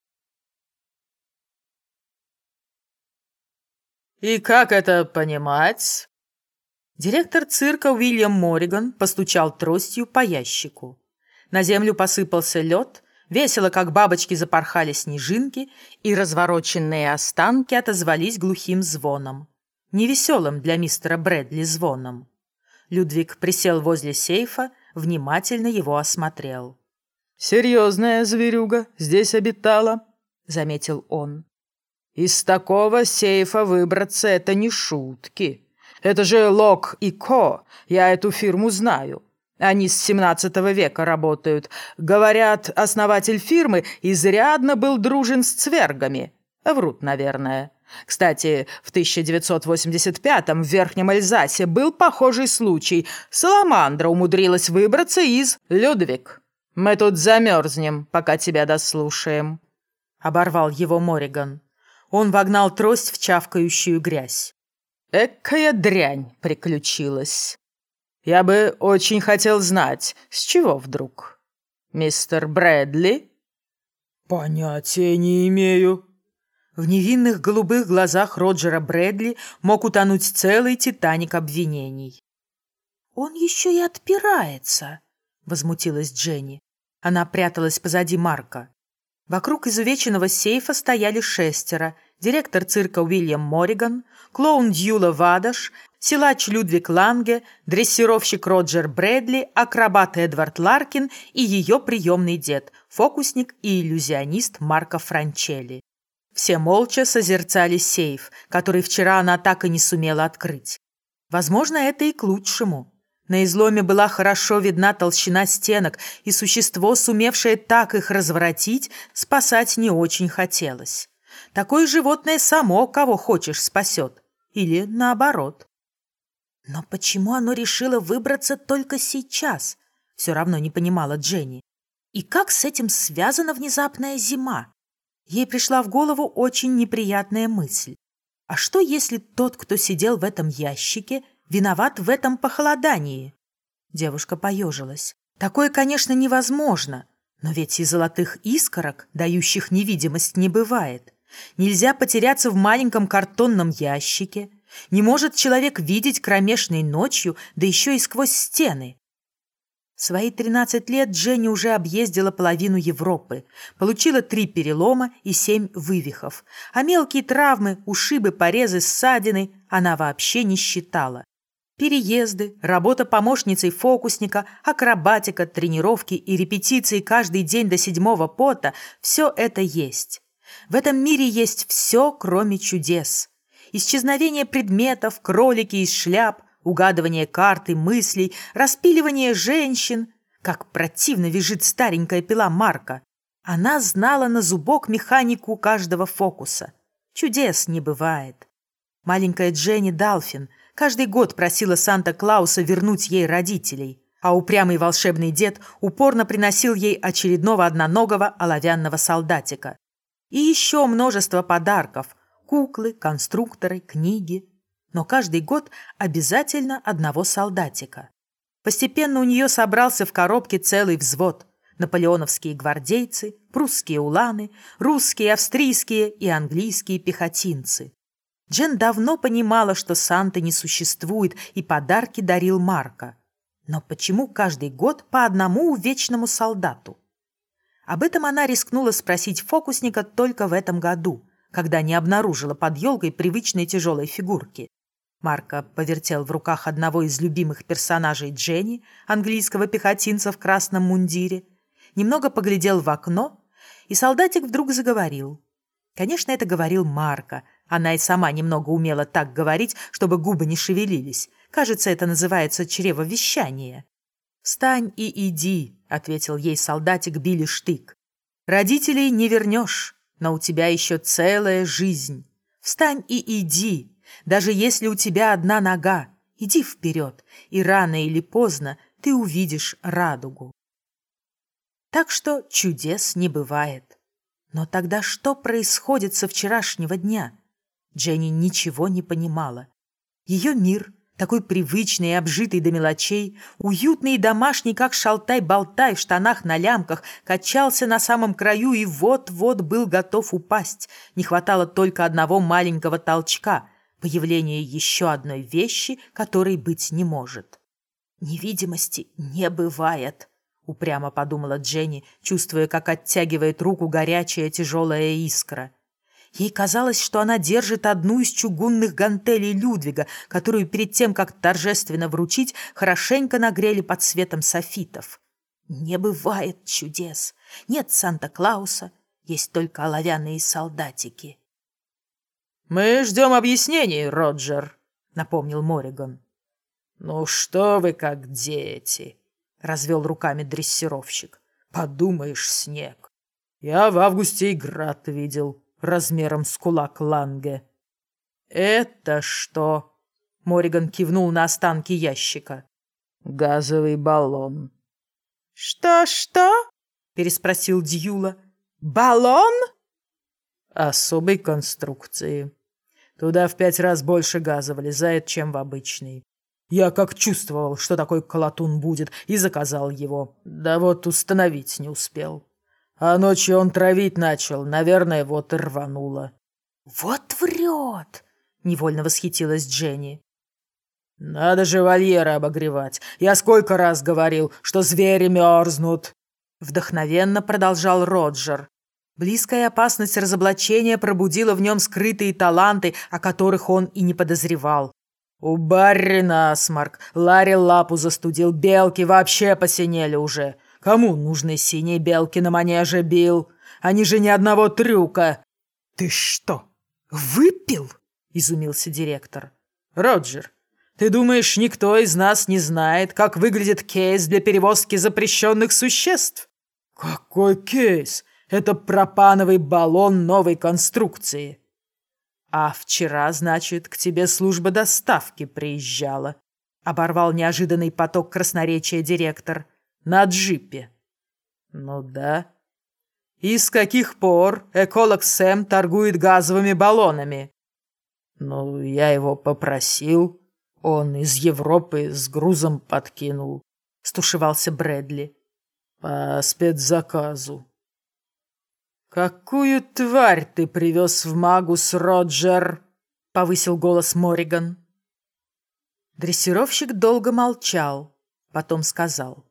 «И как это понимать?» Директор цирка Уильям Морриган постучал тростью по ящику. На землю посыпался лед, весело, как бабочки, запорхали снежинки, и развороченные останки отозвались глухим звоном. Невеселым для мистера Брэдли звоном. Людвиг присел возле сейфа, внимательно его осмотрел. «Серьезная зверюга здесь обитала», — заметил он. «Из такого сейфа выбраться — это не шутки. Это же Лок и Ко, я эту фирму знаю. Они с семнадцатого века работают. Говорят, основатель фирмы изрядно был дружен с цвергами. Врут, наверное. Кстати, в тысяча девятьсот восемьдесят пятом в Верхнем Эльзасе был похожий случай. Саламандра умудрилась выбраться из... Людвиг, мы тут замерзнем, пока тебя дослушаем», — оборвал его Морриган. Он вогнал трость в чавкающую грязь. «Экая дрянь приключилась. Я бы очень хотел знать, с чего вдруг? Мистер Брэдли?» «Понятия не имею». В невинных голубых глазах Роджера Брэдли мог утонуть целый титаник обвинений. «Он еще и отпирается», — возмутилась Дженни. Она пряталась позади Марка. Вокруг изувеченного сейфа стояли шестеро. Директор цирка Уильям Морриган, клоун Дьюла Вадаш, силач Людвиг Ланге, дрессировщик Роджер Брэдли, акробат Эдвард Ларкин и ее приемный дед, фокусник и иллюзионист Марко Франчелли. Все молча созерцали сейф, который вчера она так и не сумела открыть. Возможно, это и к лучшему. На изломе была хорошо видна толщина стенок, и существо, сумевшее так их разворотить, спасать не очень хотелось. Такое животное само кого хочешь спасет. Или наоборот. Но почему оно решило выбраться только сейчас? Все равно не понимала Дженни. И как с этим связана внезапная зима? Ей пришла в голову очень неприятная мысль. А что, если тот, кто сидел в этом ящике, виноват в этом похолодании? Девушка поежилась. Такое, конечно, невозможно. Но ведь и золотых искорок, дающих невидимость, не бывает. Нельзя потеряться в маленьком картонном ящике. Не может человек видеть кромешной ночью, да еще и сквозь стены. В свои тринадцать лет Дженни уже объездила половину Европы, получила три перелома и семь вывихов, а мелкие травмы, ушибы, порезы, ссадины она вообще не считала. Переезды, работа помощницей фокусника, акробатика, тренировки и репетиции каждый день до седьмого пота – все это есть. В этом мире есть все, кроме чудес. Исчезновение предметов, кролики из шляп, угадывание карт и мыслей, распиливание женщин. Как противно визжит старенькая пила Марка. Она знала на зубок механику каждого фокуса. Чудес не бывает. Маленькая Дженни Далфин каждый год просила Санта-Клауса вернуть ей родителей, а упрямый волшебный дед упорно приносил ей очередного одноногого оловянного солдатика. И еще множество подарков – куклы, конструкторы, книги. Но каждый год обязательно одного солдатика. Постепенно у нее собрался в коробке целый взвод. Наполеоновские гвардейцы, прусские уланы, русские, австрийские и английские пехотинцы. Джен давно понимала, что Санты не существует, и подарки дарил Марко. Но почему каждый год по одному увечному солдату? Об этом она рискнула спросить фокусника только в этом году, когда не обнаружила под елкой привычной тяжелой фигурки. Марко повертел в руках одного из любимых персонажей Дженни, английского пехотинца в красном мундире, немного поглядел в окно, и солдатик вдруг заговорил. Конечно, это говорил Марко. Она и сама немного умела так говорить, чтобы губы не шевелились. Кажется, это называется чревовещание. «Встань и иди», — ответил ей солдатик Билли Штык. «Родителей не вернешь, но у тебя еще целая жизнь. Встань и иди, даже если у тебя одна нога. Иди вперед, и рано или поздно ты увидишь радугу». Так что чудес не бывает. Но тогда что происходит со вчерашнего дня? Дженни ничего не понимала. Ее мир, такой привычный и обжитый до мелочей, уютный и домашний, как шалтай-болтай в штанах на лямках, качался на самом краю и вот-вот был готов упасть. Не хватало только одного маленького толчка, появления еще одной вещи, которой быть не может. «Невидимости не бывает», — упрямо подумала Дженни, чувствуя, как оттягивает руку горячая тяжелая искра. Ей казалось, что она держит одну из чугунных гантелей Людвига, которую перед тем, как торжественно вручить, хорошенько нагрели под светом софитов. Не бывает чудес. Нет Санта-Клауса, есть только оловянные солдатики. «Мы ждем объяснений, Роджер», — напомнил Морриган. «Ну что вы как дети», — развел руками дрессировщик. «Подумаешь, снег. Я в августе и град видел размером с кулак Ланге». «Это что?» — Морриган кивнул на останки ящика. «Газовый баллон». «Что-что?» — переспросил Дьюла. «Баллон?» «Особой конструкции. Туда в пять раз больше газа влезает, чем в обычный. Я как чувствовал, что такой колотун будет, и заказал его. Да вот установить не успел. А ночью он травить начал, наверное, вот и рвануло». «Вот врет!» — невольно восхитилась Дженни. «Надо же вольеры обогревать. Я сколько раз говорил, что звери мерзнут!» Вдохновенно продолжал Роджер. Близкая опасность разоблачения пробудила в нем скрытые таланты, о которых он и не подозревал. «У Барри насморк, Ларри лапу застудил, белки вообще посинели уже. Кому нужны синие белки на манеже, Билл? Они же ни одного трюка!» «Ты что, выпил?» — изумился директор. «Роджер, ты думаешь, никто из нас не знает, как выглядит кейс для перевозки запрещенных существ?» «Какой кейс? Это пропановый баллон новой конструкции». «А вчера, значит, к тебе служба доставки приезжала», — оборвал неожиданный поток красноречия директор. «На джипе». «Ну да». «И с каких пор эколог Сэм торгует газовыми баллонами?» «Ну, я его попросил. Он из Европы с грузом подкинул», — стушевался Брэдли. «По спецзаказу». «Какую тварь ты привез в Магус, Роджер?» — повысил голос Морриган. Дрессировщик долго молчал, потом сказал.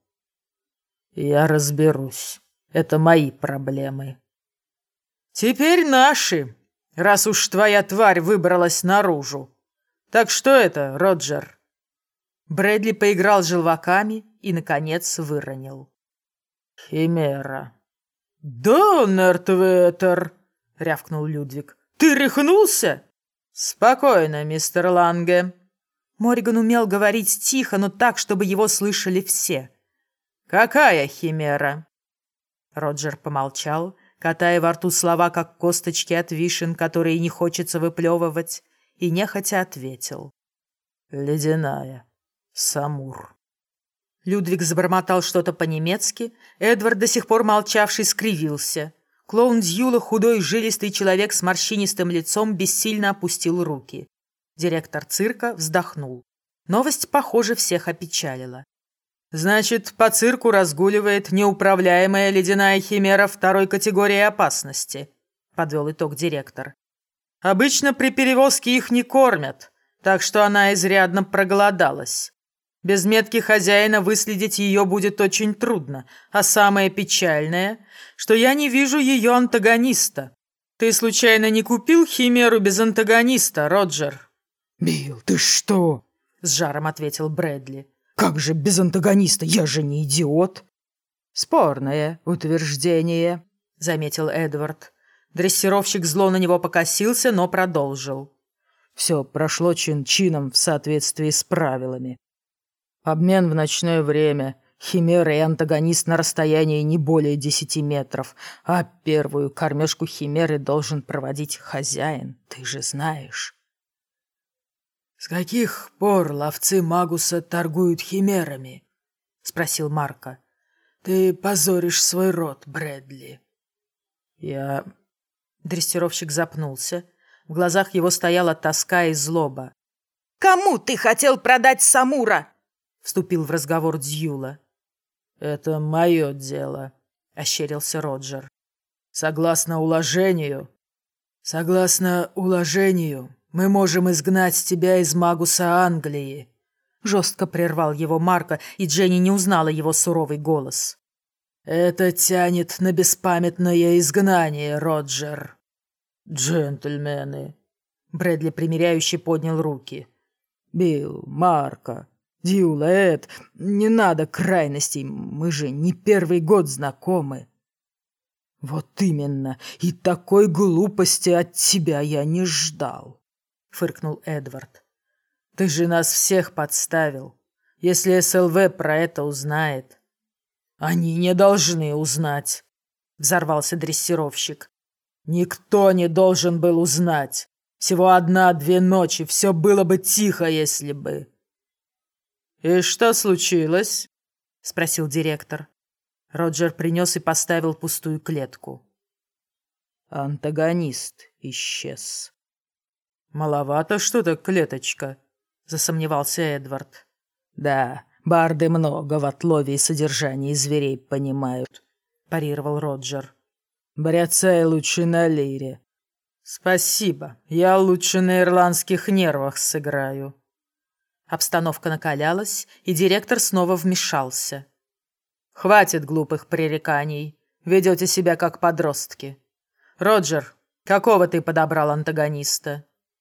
«Я разберусь. Это мои проблемы». «Теперь наши, раз уж твоя тварь выбралась наружу. Так что это, Роджер?» Брэдли поиграл желваками и, наконец, выронил. «Химера». «Доннертветер!» — рявкнул Людвиг. «Ты рехнулся?» «Спокойно, мистер Ланге». Морриган умел говорить тихо, но так, чтобы его слышали все. «Какая химера?» Роджер помолчал, катая во рту слова, как косточки от вишен, которые не хочется выплевывать, и нехотя ответил. «Ледяная. Самур». Людвиг забормотал что-то по-немецки, Эдвард, до сих пор молчавший, скривился. Клоун Дьюла, худой жилистый человек с морщинистым лицом, бессильно опустил руки. Директор цирка вздохнул. Новость, похоже, всех опечалила. «Значит, по цирку разгуливает неуправляемая ледяная химера второй категории опасности», — подвел итог директор. «Обычно при перевозке их не кормят, так что она изрядно проголодалась. Без метки хозяина выследить ее будет очень трудно, а самое печальное, что я не вижу ее антагониста. Ты случайно не купил химеру без антагониста, Роджер?» «Билл, ты что?» — с жаром ответил Брэдли. «Как же без антагониста? Я же не идиот!» «Спорное утверждение», — заметил Эдвард. Дрессировщик зло на него покосился, но продолжил. «Все прошло чин-чином в соответствии с правилами. Обмен в ночное время, химера и антагонист на расстоянии не более десяти метров, а первую кормежку химеры должен проводить хозяин, ты же знаешь». «С каких пор ловцы Магуса торгуют химерами?» — спросил Марко. «Ты позоришь свой род, Брэдли». «Я...» Дрессировщик запнулся. В глазах его стояла тоска и злоба. «Кому ты хотел продать Самура?» — вступил в разговор Дьюла. «Это мое дело», — ощерился Роджер. «Согласно уложению...» «Согласно уложению, мы можем изгнать тебя из Магуса Англии», — жестко прервал его Марко, и Дженни не узнала его суровый голос. «Это тянет на беспамятное изгнание, Роджер». «Джентльмены», — Брэдли примиряюще поднял руки. «Билл, Марко, Дьюла, Эд, не надо крайностей, мы же не первый год знакомы». «Вот именно, и такой глупости от тебя я не ждал», — фыркнул Эдвард. «Ты же нас всех подставил. Если СЛВ про это узнает...» «Они не должны узнать», — взорвался дрессировщик. «Никто не должен был узнать. Всего одна-две ночи, все было бы тихо, если бы...» «И что случилось?» — спросил директор. Роджер принес и поставил пустую клетку. «Антагонист исчез». «Маловато что-то клеточка», — засомневался Эдвард. «Да, барды много в отлове и содержании зверей понимают», — парировал Роджер. «Бряцай лучше на лире». «Спасибо, я лучше на ирландских нервах сыграю». Обстановка накалялась, и директор снова вмешался. «Хватит глупых пререканий. Ведете себя как подростки. Роджер, какого ты подобрал антагониста?»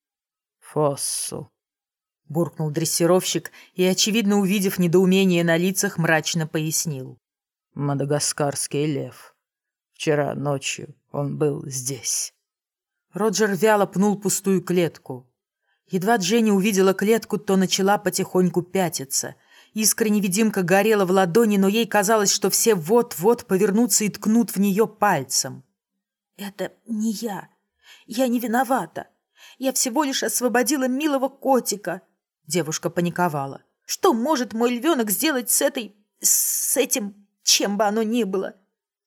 «Фоссу», — буркнул дрессировщик и, очевидно увидев недоумение на лицах, мрачно пояснил. «Мадагаскарский лев. Вчера ночью он был здесь». Роджер вяло пнул пустую клетку. Едва Дженни увидела клетку, то начала потихоньку пятиться. Искра-невидимка горела в ладони, но ей казалось, что все вот-вот повернутся и ткнут в нее пальцем. «Это не я. Я не виновата. Я всего лишь освободила милого котика», — девушка паниковала. «Что может мой львенок сделать с этой... с этим, чем бы оно ни было?»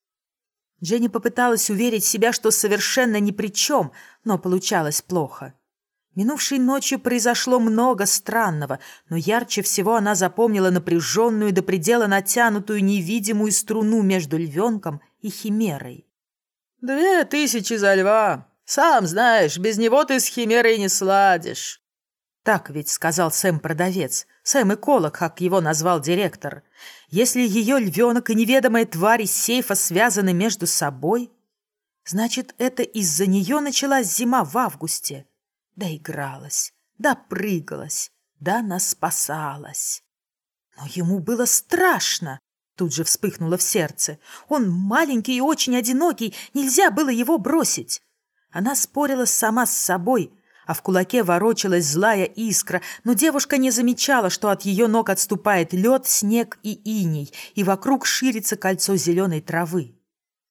Дженни попыталась уверить себя, что совершенно ни при чем, но получалось плохо. Минувшей ночью произошло много странного, но ярче всего она запомнила напряженную до предела натянутую невидимую струну между львенком и химерой. «Две тысячи за льва. Сам знаешь, без него ты с химерой не сладишь». Так ведь сказал Сэм-продавец, Сэм-эколог, как его назвал директор. Если ее львенок и неведомая тварь из сейфа связаны между собой, значит, это из-за нее началась зима в августе. Доигралась, допрыгалась, да наспасалась. Но ему было страшно, тут же вспыхнуло в сердце. Он маленький и очень одинокий, нельзя было его бросить. Она спорила сама с собой, а в кулаке ворочалась злая искра, но девушка не замечала, что от ее ног отступает лед, снег и иней, и вокруг ширится кольцо зеленой травы.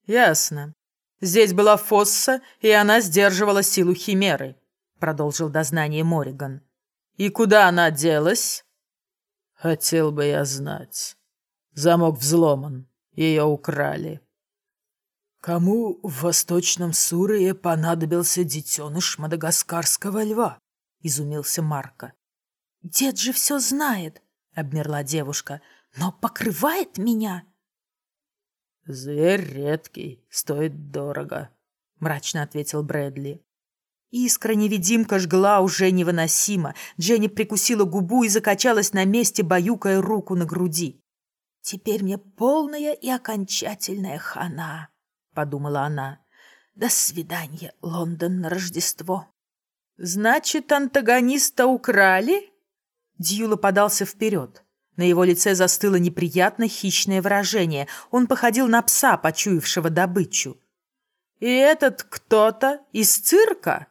«Ясно. Здесь была фосса, и она сдерживала силу химеры», — продолжил дознание Мориган. «И куда она делась?» «Хотел бы я знать. Замок взломан. Ее украли». «Кому в Восточном Сурее понадобился детеныш мадагаскарского льва?» — изумился Марко. «Дед же все знает», — обмерла девушка, — «но покрывает меня». «Зверь редкий, стоит дорого», — мрачно ответил Брэдли. Искра-невидимка жгла уже невыносимо. Дженни прикусила губу и закачалась на месте, баюкая руку на груди. «Теперь мне полная и окончательная хана», — подумала она. «До свидания, Лондон, на Рождество». «Значит, антагониста украли?» Дьюла подался вперед. На его лице застыло неприятно хищное выражение. Он походил на пса, почуявшего добычу. «И этот кто-то из цирка?»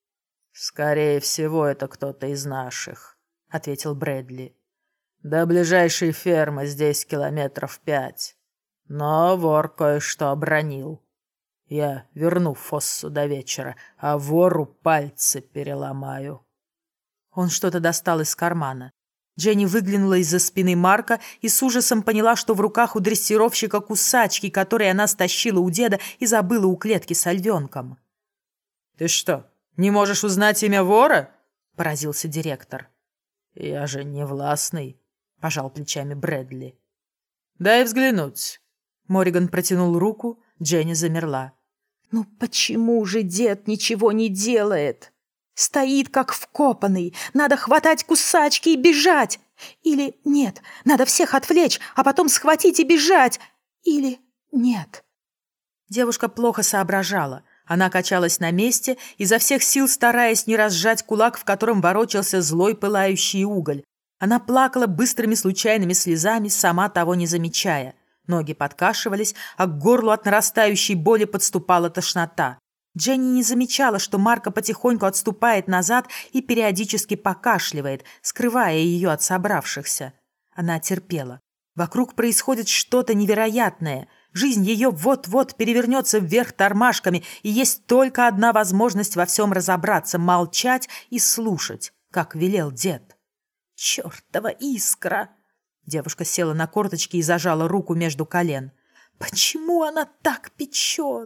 «Скорее всего, это кто-то из наших», — ответил Брэдли. «До ближайшей фермы здесь километров пять. Но вор кое-что обронил. Я верну фоссу до вечера, а вору пальцы переломаю». Он что-то достал из кармана. Дженни выглянула из-за спины Марка и с ужасом поняла, что в руках у дрессировщика кусачки, которые она стащила у деда и забыла у клетки с львенком. «Ты что, не можешь узнать имя вора?» — поразился директор. «Я же не властный», — пожал плечами Брэдли. «Дай взглянуть». Мориган протянул руку, Дженни замерла. «Ну почему же дед ничего не делает? Стоит как вкопанный. Надо хватать кусачки и бежать. Или нет, надо всех отвлечь, а потом схватить и бежать. Или нет». Девушка плохо соображала. Она качалась на месте, изо всех сил стараясь не разжать кулак, в котором ворочался злой пылающий уголь. Она плакала быстрыми случайными слезами, сама того не замечая. Ноги подкашивались, а к горлу от нарастающей боли подступала тошнота. Дженни не замечала, что Марко потихоньку отступает назад и периодически покашливает, скрывая ее от собравшихся. Она терпела. Вокруг происходит что-то невероятное. Жизнь ее вот-вот перевернется вверх тормашками, и есть только одна возможность во всем разобраться — молчать и слушать, как велел дед. «Чертова искра!» Девушка села на корточки и зажала руку между колен. «Почему она так печет?»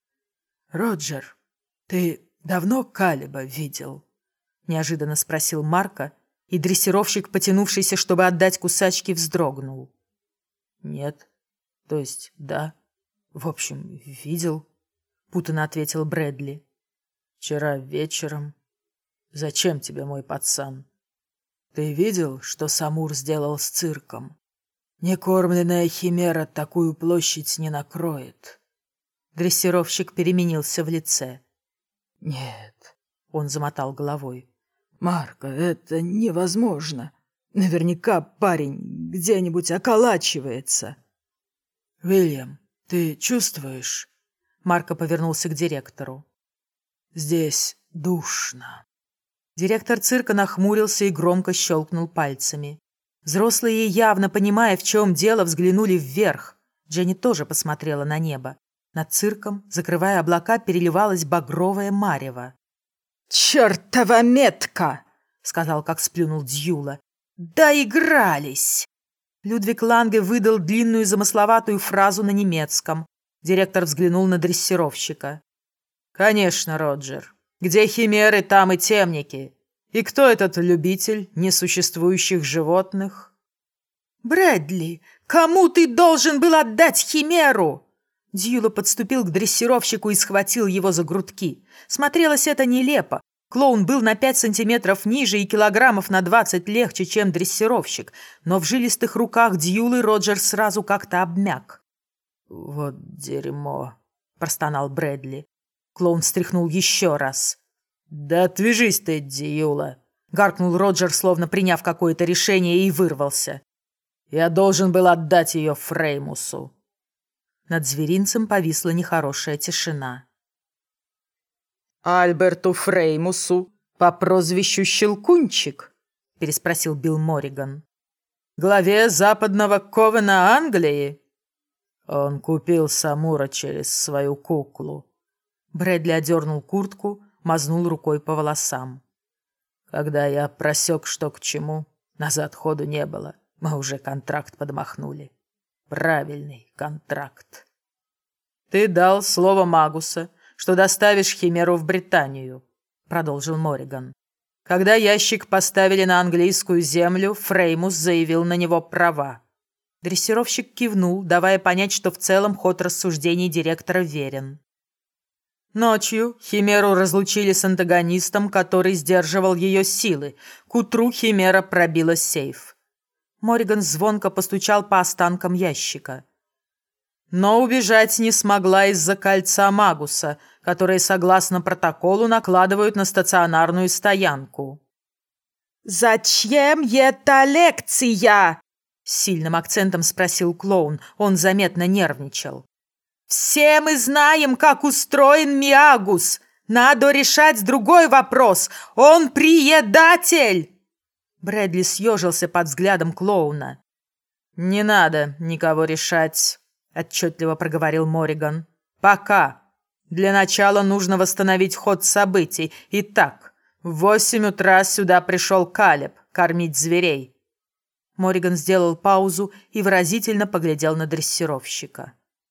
«Роджер, ты давно Калеба видел?» — неожиданно спросил Марко, и дрессировщик, потянувшийся, чтобы отдать кусачки, вздрогнул. «Нет, то есть да, в общем, видел», — путанно ответил Брэдли. «Вчера вечером. Зачем тебе мой пацан? Ты видел, что Самур сделал с цирком? Некормленная химера такую площадь не накроет». Дрессировщик переменился в лице. «Нет», — он замотал головой. «Марко, это невозможно. Наверняка парень где-нибудь околачивается». «Уильям, ты чувствуешь?» Марко повернулся к директору. «Здесь душно». Директор цирка нахмурился и громко щелкнул пальцами. Взрослые, явно понимая, в чем дело, взглянули вверх. Дженни тоже посмотрела на небо. Над цирком, закрывая облака, переливалась багровая марево. «Чертова метка!» — сказал, как сплюнул Дьюла. «Доигрались!» Людвиг Ланге выдал длинную замысловатую фразу на немецком. Директор взглянул на дрессировщика. «Конечно, Роджер. Где химеры, там и темники. И кто этот любитель несуществующих животных?» «Брэдли, кому ты должен был отдать химеру?» Дьюла подступил к дрессировщику и схватил его за грудки. Смотрелось это нелепо. Клоун был на пять сантиметров ниже и килограммов на двадцать легче, чем дрессировщик, но в жилистых руках Дьюлы Роджер сразу как-то обмяк. «Вот дерьмо», — простонал Брэдли. Клоун встряхнул еще раз. «Да отвяжись ты, Дьюла», — гаркнул Роджер, словно приняв какое-то решение, и вырвался. «Я должен был отдать ее Фреймусу». Над зверинцем повисла нехорошая тишина. «Альберту Фреймусу по прозвищу Щелкунчик?» — переспросил Билл Мориган. «Главе западного Ковена Англии?» Он купил Самура через свою куклу. Брэдли одернул куртку, мазнул рукой по волосам. Когда я просек, что к чему, назад ходу не было. Мы уже контракт подмахнули. Правильный контракт. «Ты дал слово Магуса, что доставишь Химеру в Британию», — продолжил Морриган. «Когда ящик поставили на английскую землю, Фреймус заявил на него права». Дрессировщик кивнул, давая понять, что в целом ход рассуждений директора верен. Ночью Химеру разлучили с антагонистом, который сдерживал ее силы. К утру Химера пробила сейф. Морриган звонко постучал по останкам ящика. Но убежать не смогла из-за кольца Магуса, которые, согласно протоколу, накладывают на стационарную стоянку. «Зачем эта лекция?» — с сильным акцентом спросил клоун. Он заметно нервничал. «Все мы знаем, как устроен Миагус. Надо решать другой вопрос. Он предатель!» Брэдли съежился под взглядом клоуна. «Не надо никого решать», — отчетливо проговорил Морриган. «Пока. Для начала нужно восстановить ход событий. Итак, в восемь утра сюда пришел Калеб кормить зверей». Морриган сделал паузу и выразительно поглядел на дрессировщика.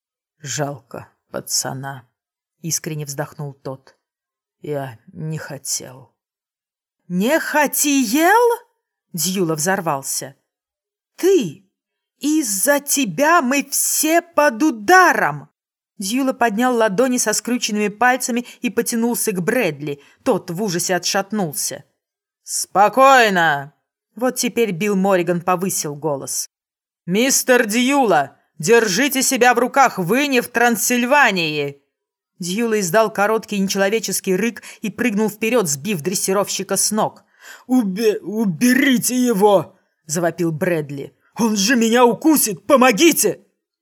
«Жалко пацана», — искренне вздохнул тот. «Я не хотел». «Не хотел?» — Дьюла взорвался. «Ты! Из-за тебя мы все под ударом!» Дьюла поднял ладони со скрюченными пальцами и потянулся к Брэдли. Тот в ужасе отшатнулся. «Спокойно!» Вот теперь Билл Морриган повысил голос. «Мистер Дьюла, держите себя в руках, вы не в Трансильвании!» Дьюла издал короткий нечеловеческий рык и прыгнул вперед, сбив дрессировщика с ног. «Убе... уберите его!» – завопил Брэдли. «Он же меня укусит! Помогите!»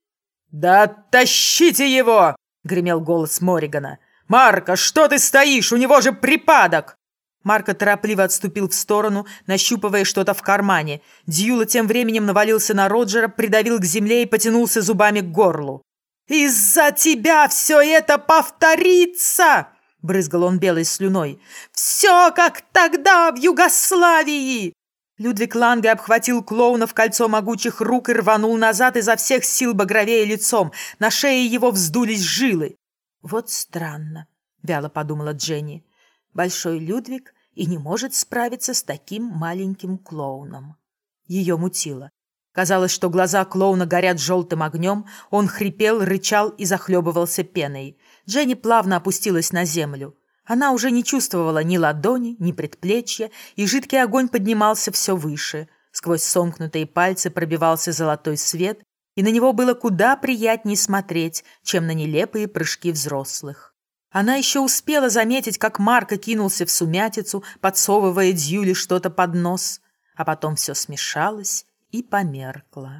«Да тащите его!» – гремел голос Морригана. «Марко, что ты стоишь? У него же припадок!» Марко торопливо отступил в сторону, нащупывая что-то в кармане. Дьюла тем временем навалился на Роджера, придавил к земле и потянулся зубами к горлу. «Из-за тебя все это повторится!» – брызгал он белой слюной. «Все как тогда в Югославии!» Людвиг Ланге обхватил клоуна в кольцо могучих рук и рванул назад изо всех сил багровее лицом. На шее его вздулись жилы. «Вот странно», – вяло подумала Дженни. «Большой Людвиг и не может справиться с таким маленьким клоуном». Ее мутило. Казалось, что глаза клоуна горят желтым огнем, он хрипел, рычал и захлебывался пеной. Дженни плавно опустилась на землю. Она уже не чувствовала ни ладони, ни предплечья, и жидкий огонь поднимался все выше. Сквозь сомкнутые пальцы пробивался золотой свет, и на него было куда приятнее смотреть, чем на нелепые прыжки взрослых. Она еще успела заметить, как Марко кинулся в сумятицу, подсовывая Дьюле что-то под нос, а потом все смешалось и померкло.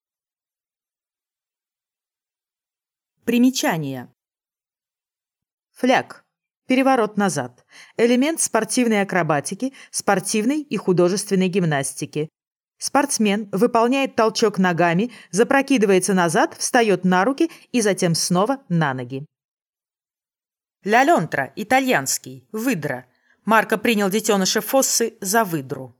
Примечание. Фляг. Переворот назад. Элемент спортивной акробатики, спортивной и художественной гимнастики. Спортсмен выполняет толчок ногами, запрокидывается назад, встает на руки и затем снова на ноги. Ля Лонтра, итальянский, выдра. Марко принял детеныша Фоссы за выдру.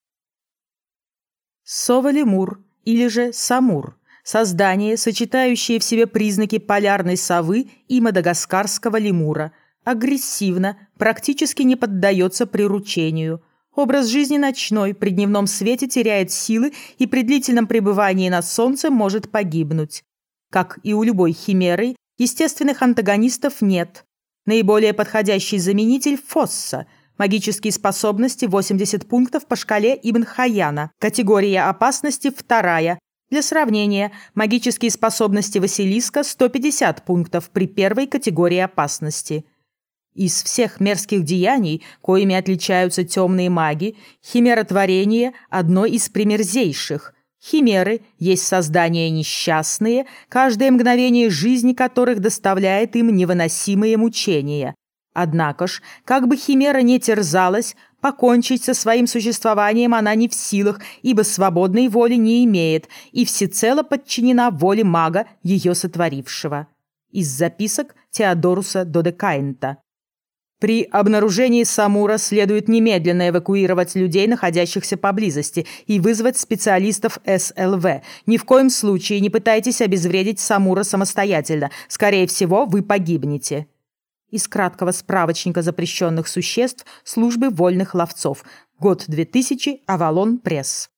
Сова-лемур, или же самур. Создание, сочетающее в себе признаки полярной совы и мадагаскарского лемура. Агрессивно, практически не поддается приручению. Образ жизни ночной, при дневном свете теряет силы и при длительном пребывании на солнце может погибнуть. Как и у любой химеры, естественных антагонистов нет. Наиболее подходящий заменитель – Фосса. Магические способности – восемьдесят пунктов по шкале Ибн Хайяна. Категория опасности – вторая. Для сравнения, магические способности Василиска – сто пятьдесят пунктов при первой категории опасности. Из всех мерзких деяний, коими отличаются темные маги, химеротворение – одно из примерзейших. Химеры есть создания несчастные, каждое мгновение жизни которых доставляет им невыносимые мучения. Однако ж, как бы химера не терзалась, покончить со своим существованием она не в силах, ибо свободной воли не имеет и всецело подчинена воле мага, ее сотворившего. Из записок Теодоруса Додекаинта. При обнаружении Самура следует немедленно эвакуировать людей, находящихся поблизости, и вызвать специалистов эс эл вэ. Ни в коем случае не пытайтесь обезвредить Самура самостоятельно. Скорее всего, вы погибнете. Из краткого справочника запрещенных существ службы вольных ловцов. Год две тысячи, Авалон Пресс.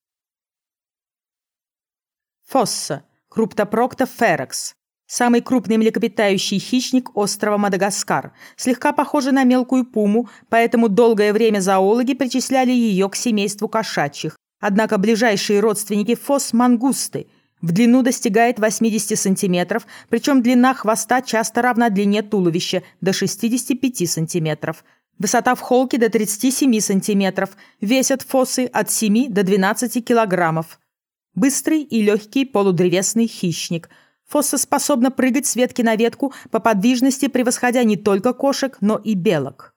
Фосса. Круптопрокта ферекс. Самый крупный млекопитающий хищник острова Мадагаскар. Слегка похожа на мелкую пуму, поэтому долгое время зоологи причисляли ее к семейству кошачьих. Однако ближайшие родственники фос – мангусты. В длину достигает восемьдесят сантиметров, причем длина хвоста часто равна длине туловища – до шестидесяти пяти сантиметров. Высота в холке до тридцати семи сантиметров. Весят фосы от семи до двенадцати килограммов. Быстрый и легкий полудревесный хищник – Фосса способна прыгать с ветки на ветку, по подвижности превосходя не только кошек, но и белок.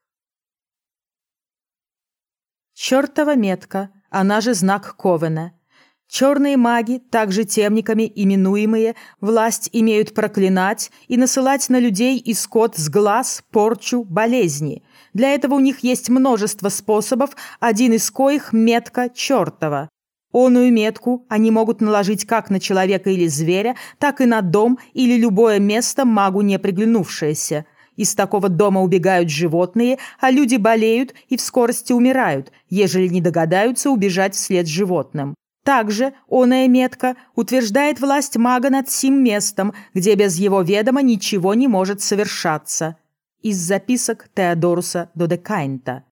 Чёртова метка, она же знак Ковена. Черные маги, также темниками именуемые, власть имеют проклинать и насылать на людей и скот с глаз, порчу, болезни. Для этого у них есть множество способов, один из коих – метка чёртова. Оную метку они могут наложить как на человека или зверя, так и на дом или любое место магу не приглянувшееся. Из такого дома убегают животные, а люди болеют и в скорости умирают, ежели не догадаются убежать вслед животным. Также оная метка утверждает власть мага над сим местом, где без его ведома ничего не может совершаться. Из записок Теодоруса Додекаинта.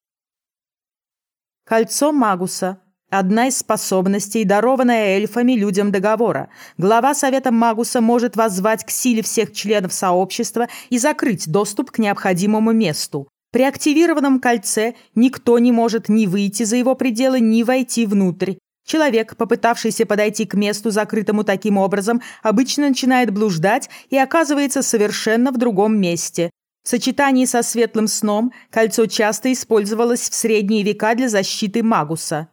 Кольцо Магуса. Одна из способностей, дарованная эльфами людям договора. Глава Совета Магуса может воззвать к силе всех членов сообщества и закрыть доступ к необходимому месту. При активированном кольце никто не может ни выйти за его пределы, ни войти внутрь. Человек, попытавшийся подойти к месту, закрытому таким образом, обычно начинает блуждать и оказывается совершенно в другом месте. В сочетании со светлым сном кольцо часто использовалось в средние века для защиты Магуса.